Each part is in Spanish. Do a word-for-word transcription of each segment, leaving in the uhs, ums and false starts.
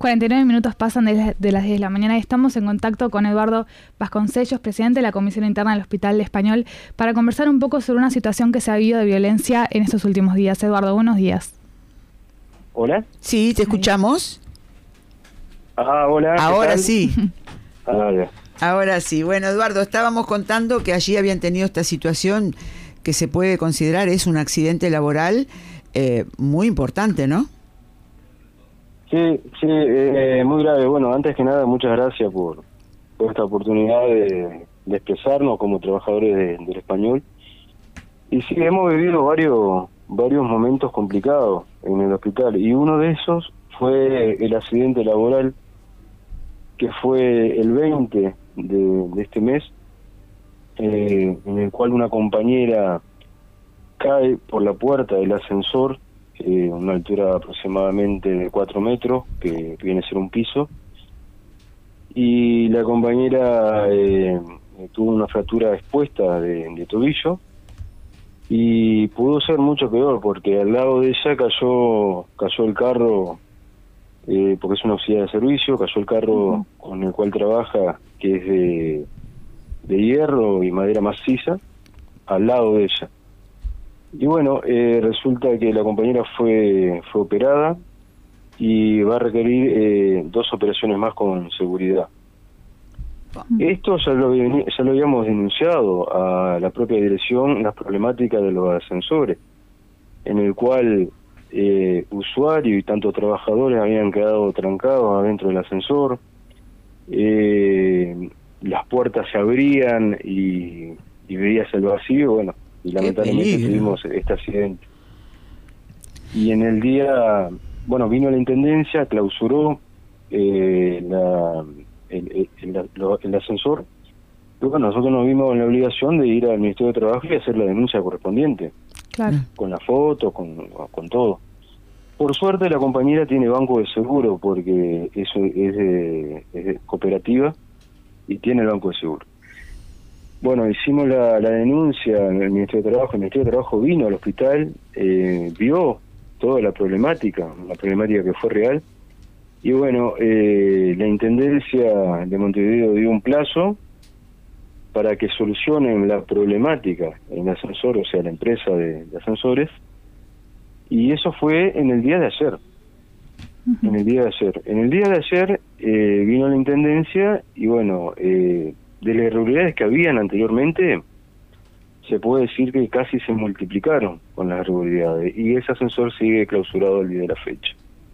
cuarenta y nueve minutos pasan de, la, de las diez de la mañana y estamos en contacto con Eduardo Vasconcellos, presidente de la Comisión Interna del Hospital Español, para conversar un poco sobre una situación que se ha vivido de violencia en estos últimos días. Eduardo, buenos días. ¿Hola? Sí, ¿te escuchamos? Ah, hola. Ahora tal? sí. Ah, ya. Ahora sí. Bueno, Eduardo, estábamos contando que allí habían tenido esta situación que se puede considerar es un accidente laboral eh, muy importante, ¿no? Sí, sí, eh, muy grave. Bueno, antes que nada, muchas gracias por, por esta oportunidad de, de expresarnos como trabajadores de, del Español. Y sí, hemos vivido varios varios momentos complicados en el hospital, y uno de esos fue el accidente laboral, que fue el veinte de, de este mes, eh, en el cual una compañera cae por la puerta del ascensor, eh, una altura aproximadamente de cuatro metros, que viene a ser un piso, y la compañera eh, tuvo una fractura expuesta de, de tobillo, y pudo ser mucho peor, porque al lado de ella cayó cayó el carro, eh, porque es una auxiliar de servicio, cayó el carro uh-huh. con el cual trabaja, que es de, de hierro y madera maciza, al lado de ella. Y bueno, eh, resulta que la compañera fue fue operada y va a requerir eh, dos operaciones más con seguridad. Esto ya lo, ya lo habíamos denunciado a la propia dirección, las problemáticas de los ascensores, en el cual eh, usuarios y tanto trabajadores habían quedado trancados adentro del ascensor, eh, las puertas se abrían y, y veías el vacío, bueno, y lamentablemente tuvimos este accidente. Y en el día, bueno, vino la intendencia, clausuró eh, la... El, el, el, el ascensor, y bueno, nosotros nos vimos en la obligación de ir al Ministerio de Trabajo y hacer la denuncia correspondiente, claro, con la foto, con, con todo. Por suerte la compañera tiene banco de seguro, porque eso es de, es de cooperativa y tiene el banco de seguro. Bueno, hicimos la, la denuncia en el Ministerio de Trabajo, el Ministerio de Trabajo vino al hospital, eh, vio toda la problemática, la problemática que fue real. Y bueno, eh, la Intendencia de Montevideo dio un plazo para que solucionen la problemática en el ascensor, o sea, la empresa de, de ascensores, y eso fue en el día de ayer. Uh-huh. En el día de ayer. En el día de ayer eh, vino la Intendencia y bueno, eh, de las irregularidades que habían anteriormente, se puede decir que casi se multiplicaron con las irregularidades, y ese ascensor sigue clausurado al día de la fecha.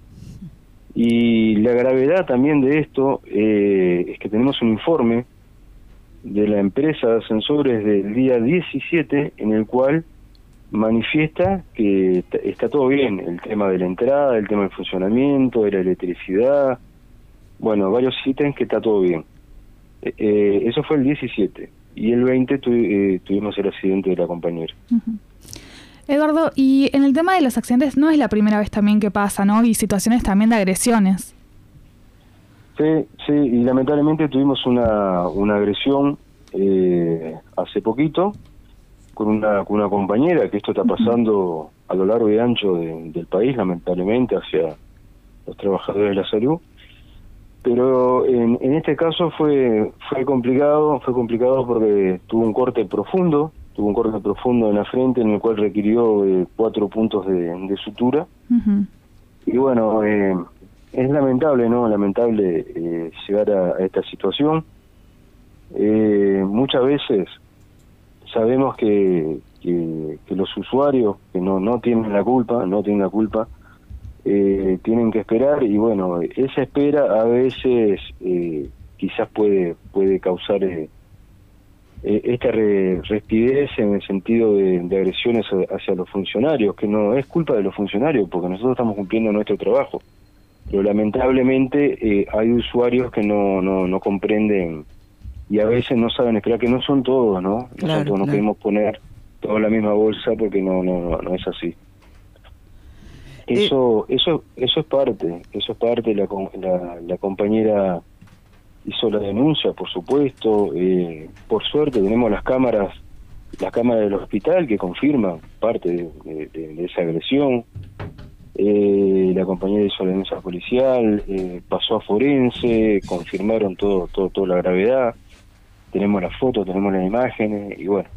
Y la gravedad también de esto eh, es que tenemos un informe de la empresa de ascensores del día diecisiete, en el cual manifiesta que t- está todo bien, el tema de la entrada, el tema del funcionamiento, de la electricidad, bueno, varios ítems que está todo bien. Eh, eh, eso fue el diecisiete, y el veinte tu- eh, tuvimos el accidente de la compañera. Uh-huh. Eduardo, y en el tema de los accidentes no es la primera vez también que pasa, ¿no? Y situaciones también de agresiones. Sí, sí, y lamentablemente tuvimos una, una agresión eh, hace poquito con una, con una compañera, que esto está pasando uh-huh. a lo largo y ancho de, del país, lamentablemente, hacia los trabajadores de la salud. Pero en, en este caso fue fue complicado, fue complicado porque tuvo un corte profundo, tuvo un corte profundo en la frente, en el cual requirió eh, cuatro puntos de, de sutura. Uh-huh. Y bueno, eh, es lamentable, ¿no? Lamentable eh, llegar a, a esta situación. Eh, muchas veces sabemos que, que, que los usuarios, que no, no tienen la culpa, no tienen la culpa, eh, tienen que esperar, y bueno, esa espera a veces eh, quizás puede, puede causar... Eh, esta re, respidez en el sentido de, de agresiones hacia los funcionarios, que no es culpa de los funcionarios, porque nosotros estamos cumpliendo nuestro trabajo, pero lamentablemente eh, hay usuarios que no, no no comprenden y a veces no saben esperar, que no son todos, ¿no? Nosotros claro, no claro. queremos poner toda la misma bolsa, porque no no no, no es así. Eso eh. eso eso es parte, eso es parte, la, la, la compañera hizo la denuncia, por supuesto. Eh, por suerte tenemos las cámaras, las cámaras del hospital que confirman parte de, de, de esa agresión. eh, la compañera hizo la denuncia policial, eh, pasó a forense, confirmaron todo, todo, toda la gravedad, tenemos las fotos, tenemos las imágenes, y bueno,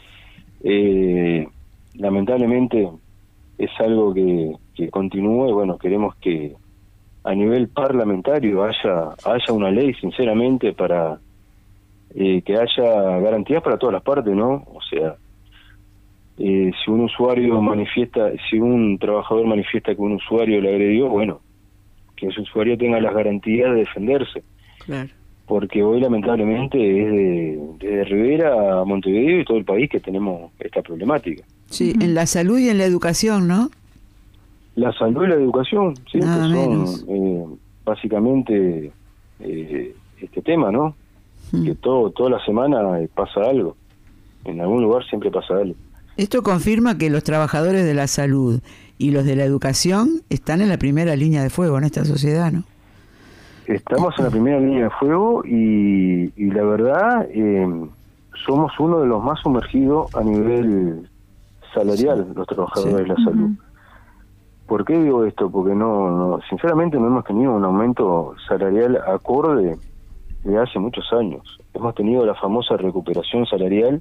eh, lamentablemente es algo que, que continúa, y bueno, queremos que a nivel parlamentario haya, haya una ley, sinceramente, para eh, que haya garantías para todas las partes, ¿no? O sea, Eh, si un usuario manifiesta, si un trabajador manifiesta que un usuario le agredió, bueno, que ese usuario tenga las garantías de defenderse. Claro. Porque hoy lamentablemente es de, de Rivera a Montevideo y todo el país que tenemos esta problemática. Sí, uh-huh. En la salud y en la educación, ¿no? La salud y la educación, sí, Nada que son menos. Eh, básicamente eh, este tema, ¿no? Uh-huh. Que todo toda la semana pasa algo. En algún lugar siempre pasa algo. Esto confirma que los trabajadores de la salud y los de la educación están en la primera línea de fuego en esta sociedad, ¿no? Estamos en la primera línea de fuego y, y la verdad eh, somos uno de los más sumergidos a nivel salarial, sí. Los trabajadores sí. de la salud. Uh-huh. ¿Por qué digo esto? Porque no, no, sinceramente no hemos tenido un aumento salarial acorde de hace muchos años. Hemos tenido la famosa recuperación salarial,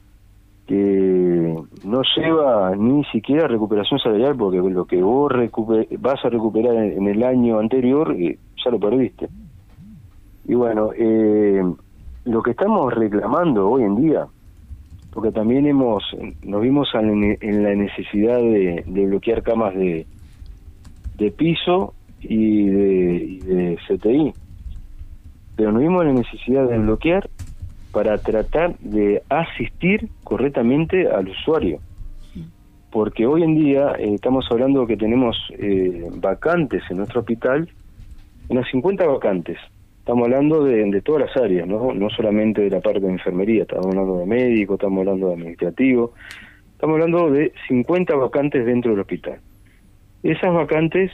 que no lleva ni siquiera recuperación salarial, porque lo que vos recuper- vas a recuperar en, en el año anterior eh, ya lo perdiste. Y bueno, eh, lo que estamos reclamando hoy en día, porque también hemos nos vimos en, en la necesidad de, de bloquear camas de, de piso y de, y de C T I, pero nos vimos en la necesidad de bloquear para tratar de asistir correctamente al usuario, porque hoy en día eh, estamos hablando que tenemos eh, vacantes en nuestro hospital, unas cincuenta vacantes. Estamos hablando de, de todas las áreas, ¿no? No solamente de la parte de enfermería, estamos hablando de médico, estamos hablando de administrativo, estamos hablando de cincuenta vacantes dentro del hospital. Esas vacantes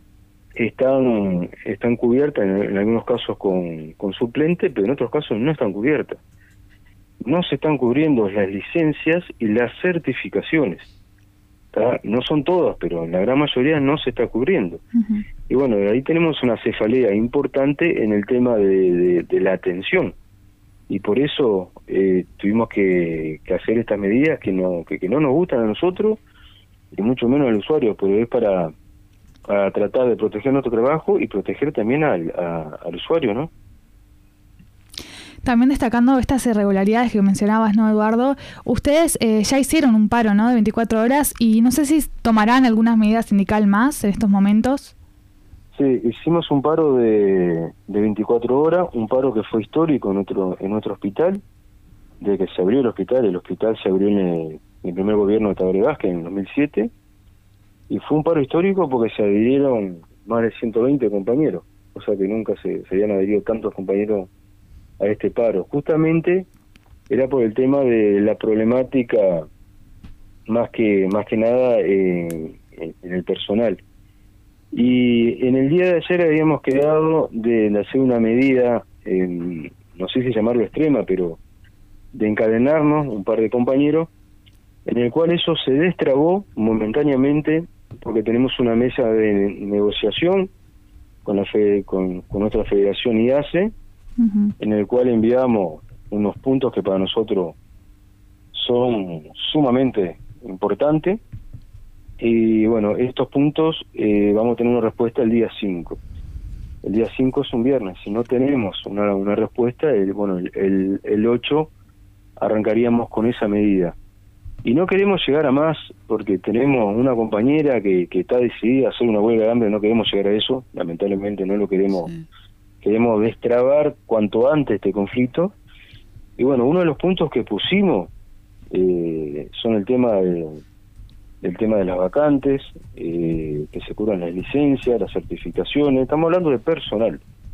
están están cubiertas en, en algunos casos con, con suplente, pero en otros casos no están cubiertas. No se están cubriendo las licencias y las certificaciones. ¿Tá? No son todas, pero en la gran mayoría no se está cubriendo. Uh-huh. Y bueno, ahí tenemos una cefalea importante en el tema de, de, de la atención. Y por eso eh, tuvimos que, que hacer estas medidas que no que, que no nos gustan a nosotros, y mucho menos al usuario, pero es para... para tratar de proteger nuestro trabajo y proteger también al, a, al usuario, ¿no? También destacando estas irregularidades que mencionabas, ¿no, Eduardo? Ustedes eh, ya hicieron un paro, ¿no?, de veinticuatro horas, y no sé si tomarán algunas medidas sindical más en estos momentos. Sí, hicimos un paro de, de veinticuatro horas, un paro que fue histórico en nuestro, en nuestro hospital, desde que se abrió el hospital. El hospital se abrió en el, en el primer gobierno de Tabaré Vázquez en el dos mil siete, y fue un paro histórico porque se adhirieron más de ciento veinte compañeros, o sea que nunca se, se habían adherido tantos compañeros a este paro. Justamente era por el tema de la problemática, más que más que nada eh, en, en el personal. Y en el día de ayer habíamos quedado de, de hacer una medida, eh, no sé si llamarlo extrema, pero de encadenarnos un par de compañeros, en el cual eso se destrabó momentáneamente, porque tenemos una mesa de negociación con la fe, con, con nuestra federación I A C E, uh-huh. en el cual enviamos unos puntos que para nosotros son sumamente importantes, y bueno, estos puntos eh, vamos a tener una respuesta el día cinco. El día cinco es un viernes. Si no tenemos una, una respuesta, el, bueno, el, el, el ocho arrancaríamos con esa medida. Y no queremos llegar a más, porque tenemos una compañera que, que está decidida a hacer una huelga de hambre. No queremos llegar a eso, lamentablemente no lo queremos. Sí. Queremos destrabar cuanto antes este conflicto. Y bueno, uno de los puntos que pusimos eh, son el tema de, del tema de las vacantes, eh, que se cubran las licencias, las certificaciones. Estamos hablando de personal.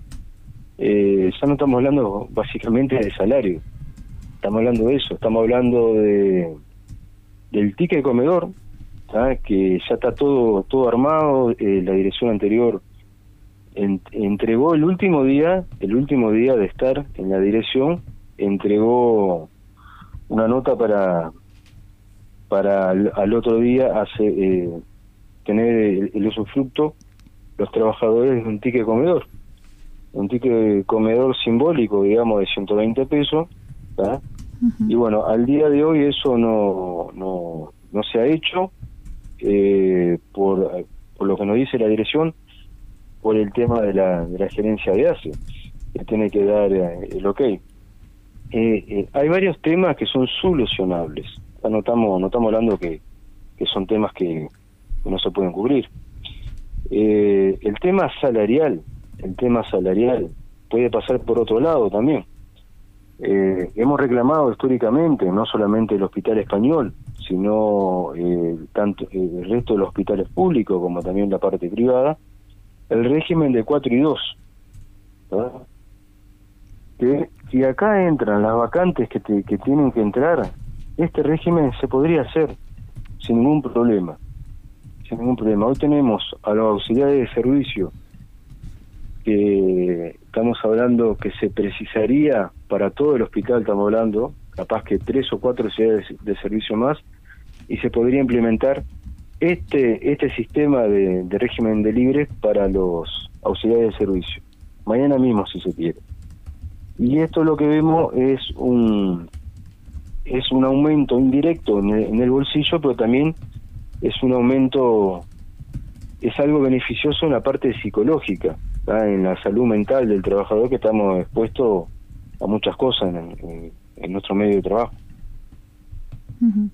Eh, ya no estamos hablando básicamente de salario. Estamos hablando de eso, estamos hablando de del ticket de comedor, ¿sabes? Que ya está todo todo armado. Eh, la dirección anterior en, entregó el último día, el último día de estar en la dirección, entregó una nota para para al, al otro día hace, eh, tener el, el usufructo los trabajadores de un ticket comedor, un ticket comedor simbólico, digamos, de ciento veinte pesos, ¿tá? Uh-huh. Y bueno, al día de hoy eso no no, no se ha hecho, eh, por, por lo que nos dice la dirección, por el tema de la, de la gerencia de A C E, que tiene que dar eh, el ok. Eh, eh, hay varios temas que son solucionables, no estamos, no estamos hablando que, que son temas que, que no se pueden cubrir. Eh, el tema salarial, el tema salarial puede pasar por otro lado también. Eh, hemos reclamado históricamente, no solamente el Hospital Español, sino eh, tanto eh, el resto de los hospitales públicos como también la parte privada, el régimen de cuatro y dos. ¿Verdad? Que si acá entran las vacantes que, te, que tienen que entrar, este régimen se podría hacer sin ningún problema. Sin ningún problema. Hoy tenemos a los auxiliares de servicio que estamos hablando que se precisaría para todo el hospital, estamos hablando, capaz que tres o cuatro auxiliares de, de servicio más, y se podría implementar este este sistema de, de régimen de libres para los auxiliares de servicio. Mañana mismo, si se quiere. Y esto lo que vemos es un es un aumento indirecto en el, en el bolsillo, pero también es un aumento, es algo beneficioso en la parte psicológica, ¿tá? En la salud mental del trabajador, que estamos expuestos a muchas cosas en, en, en nuestro medio de trabajo. Uh-huh.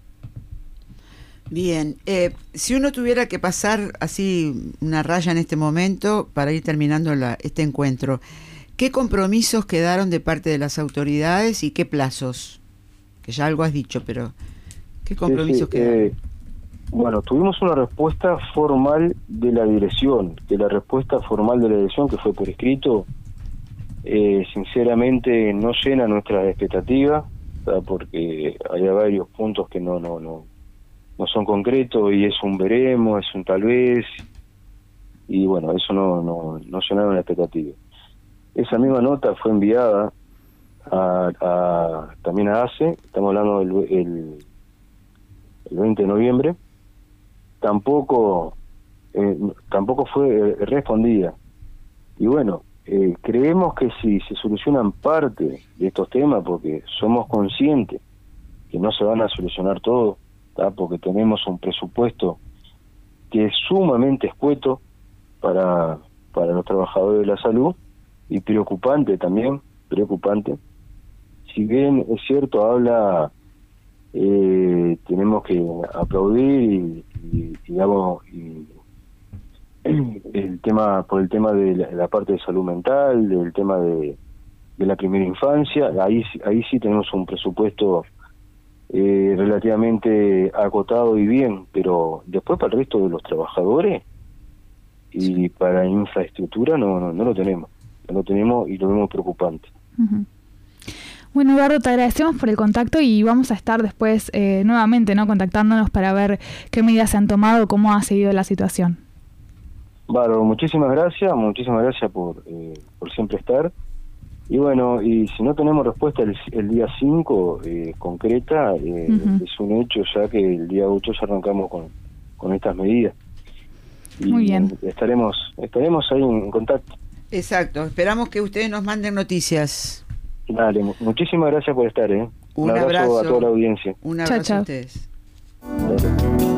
Bien, eh, si uno tuviera que pasar así una raya en este momento para ir terminando la, este encuentro, ¿qué compromisos quedaron de parte de las autoridades y qué plazos? Que ya algo has dicho, pero ¿qué compromisos sí, sí, quedaron? Eh, bueno, tuvimos una respuesta formal de la dirección, que la respuesta formal de la dirección, que fue por escrito, eh, sinceramente no llena nuestras expectativas, ¿tá? Porque hay varios puntos que no no no no son concretos y es un veremos, es un tal vez, y bueno, eso no no, no llenaron la expectativa. Esa misma nota fue enviada a, a también a A C E, estamos hablando del el, el veinte de noviembre, tampoco eh, tampoco fue eh, respondida. Y bueno, eh, creemos que si se solucionan parte de estos temas, porque somos conscientes que no se van a solucionar todo, ¿tá? Porque tenemos un presupuesto que es sumamente escueto para para los trabajadores de la salud, y preocupante también, preocupante. Si bien es cierto, habla, eh, tenemos que aplaudir y, y digamos, y, el tema, por el tema de la, la parte de salud mental, del tema de, de la primera infancia, ahí, ahí sí tenemos un presupuesto eh, relativamente acotado y bien, pero después para el resto de los trabajadores y para infraestructura no, no, no lo tenemos. lo tenemos y lo vemos preocupante. Uh-huh. Bueno, Eduardo, te agradecemos por el contacto y vamos a estar después eh, nuevamente, ¿no?, contactándonos para ver qué medidas se han tomado, cómo ha seguido la situación. Bárbaro, muchísimas gracias, muchísimas gracias por eh, por siempre estar. Y bueno, y si no tenemos respuesta el, el día cinco eh, concreta, eh, uh-huh. es un hecho ya que el día ocho ya arrancamos con, con estas medidas. Y muy bien. Estaremos, estaremos ahí en contacto. Exacto, esperamos que ustedes nos manden noticias. Dale, muchísimas gracias por estar, ¿eh? Un, un abrazo, abrazo a toda la audiencia. Un abrazo chao, chao. a ustedes. Dale.